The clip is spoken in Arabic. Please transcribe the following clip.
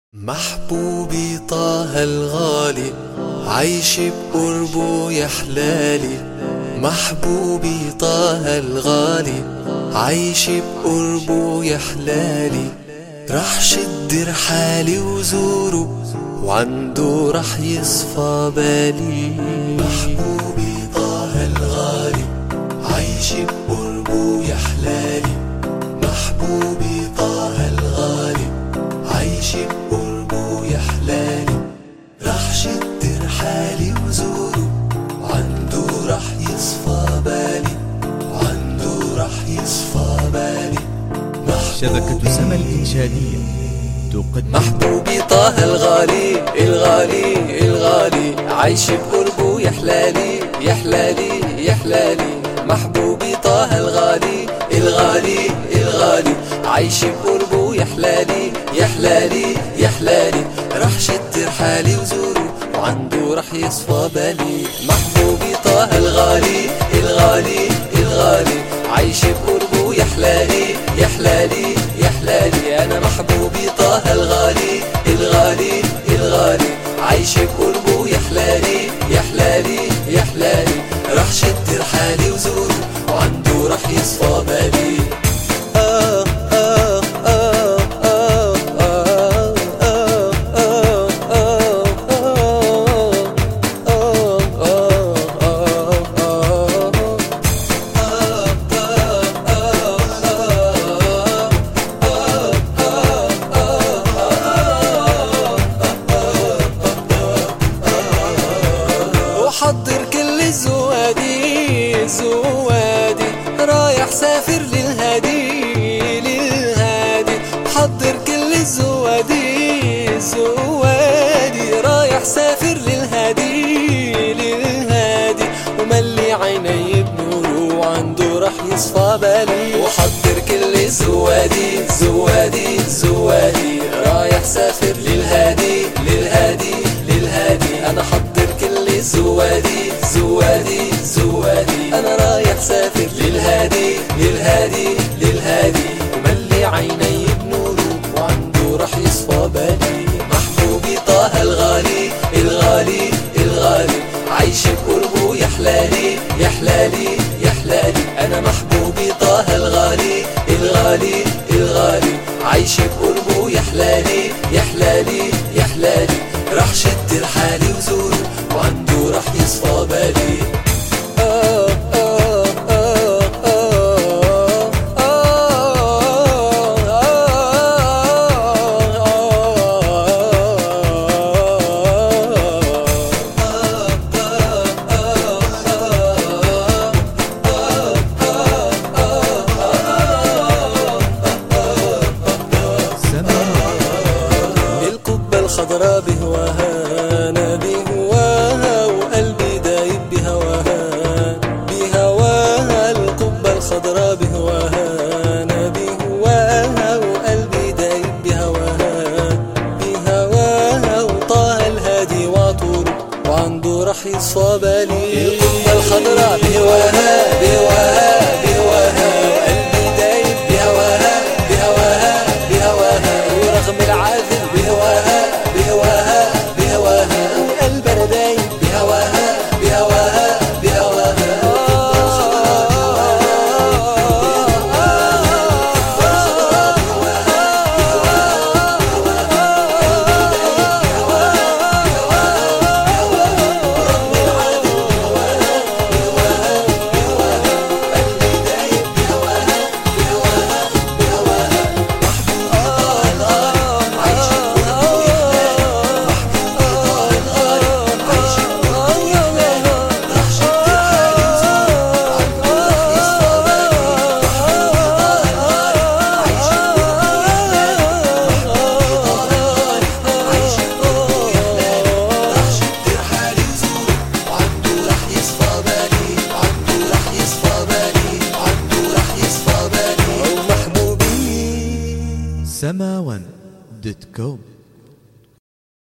محبوبي طه الغالي عايش بقربه يحلالي. محبوبي طه الغالي عايش بقربه يحلالي. رح شد رحالي وزوره وعنده رح يصفى بالي. محبوبي طه الغالي عايش بقربه يحلالي. محبوبي طه الغالي عايش بقربه يحلالي. رح شد رحالي وزوره وعنده رح يصفى بالي. وعنده رح يصفى بالي. شبكة سما الإنشادية تقدم محبوبي طه الغالي الغالي الغالي عايش بقربه يحلالي يحلالي يحلالي. محبوبي طه الغالي الغالي الغالي عايش بقربه يحلالي يحلالي يحلالي. رح شد رحالي وزوره وعنده رح يصفى بالي. محبوبي طه الغالي الغالي الغالي عايش بقربه يحلالي يحلالي يحلالي. أنا محبوبي طه الغالي الغالي الغالي عايش بقربه يحلالي يحلالي يحلالي. رح شد رحالي وزوره وعنده رح يصفى بالي. حضر كل الزوادي زوادي رايح سافر للهادي للهادي. حضر كل الزوادي زوادي رايح سافر للهادي للهادي. وملي عيني بنوره وعنده رح يصفى بالي. وحضر كل الزوادي زوادي زوادي رايح سافر للهادي للهادي للهادي. أنا حضر كل زوادي زوادي زوادي أنا رايح سافر للهادي للهادي للهادي. وملي عيني بنوره وعنده رح يصفى بالي. محبوبي طه الغالي الغالي الغالي عايش بقربه يحلالي يحلالي يحلالي. أنا محبوبي طه الغالي الغالي الغالي عايش بقربه يحلالي يحلالي يحلالي. رح شد رحالي وزوره وعنده رح يصفى بالي. القبة الخضراء بهواها أنا بهواها وقلبي دايب بهواها بهواها. القبة الخضراء بهواها أنا بهواها وقلبي دايب بهواها بهواها. وطه الهادي وعطوره وعنده رح يصفى بالي. القبة الخضراء بهواها بهواها بهواها وقلبي دايب بهواها بهواها بهواها. ورغم العاذل بهواها بهواها بهواها. وقلبنا دايب بهواها بهواها بهواها. samawan.com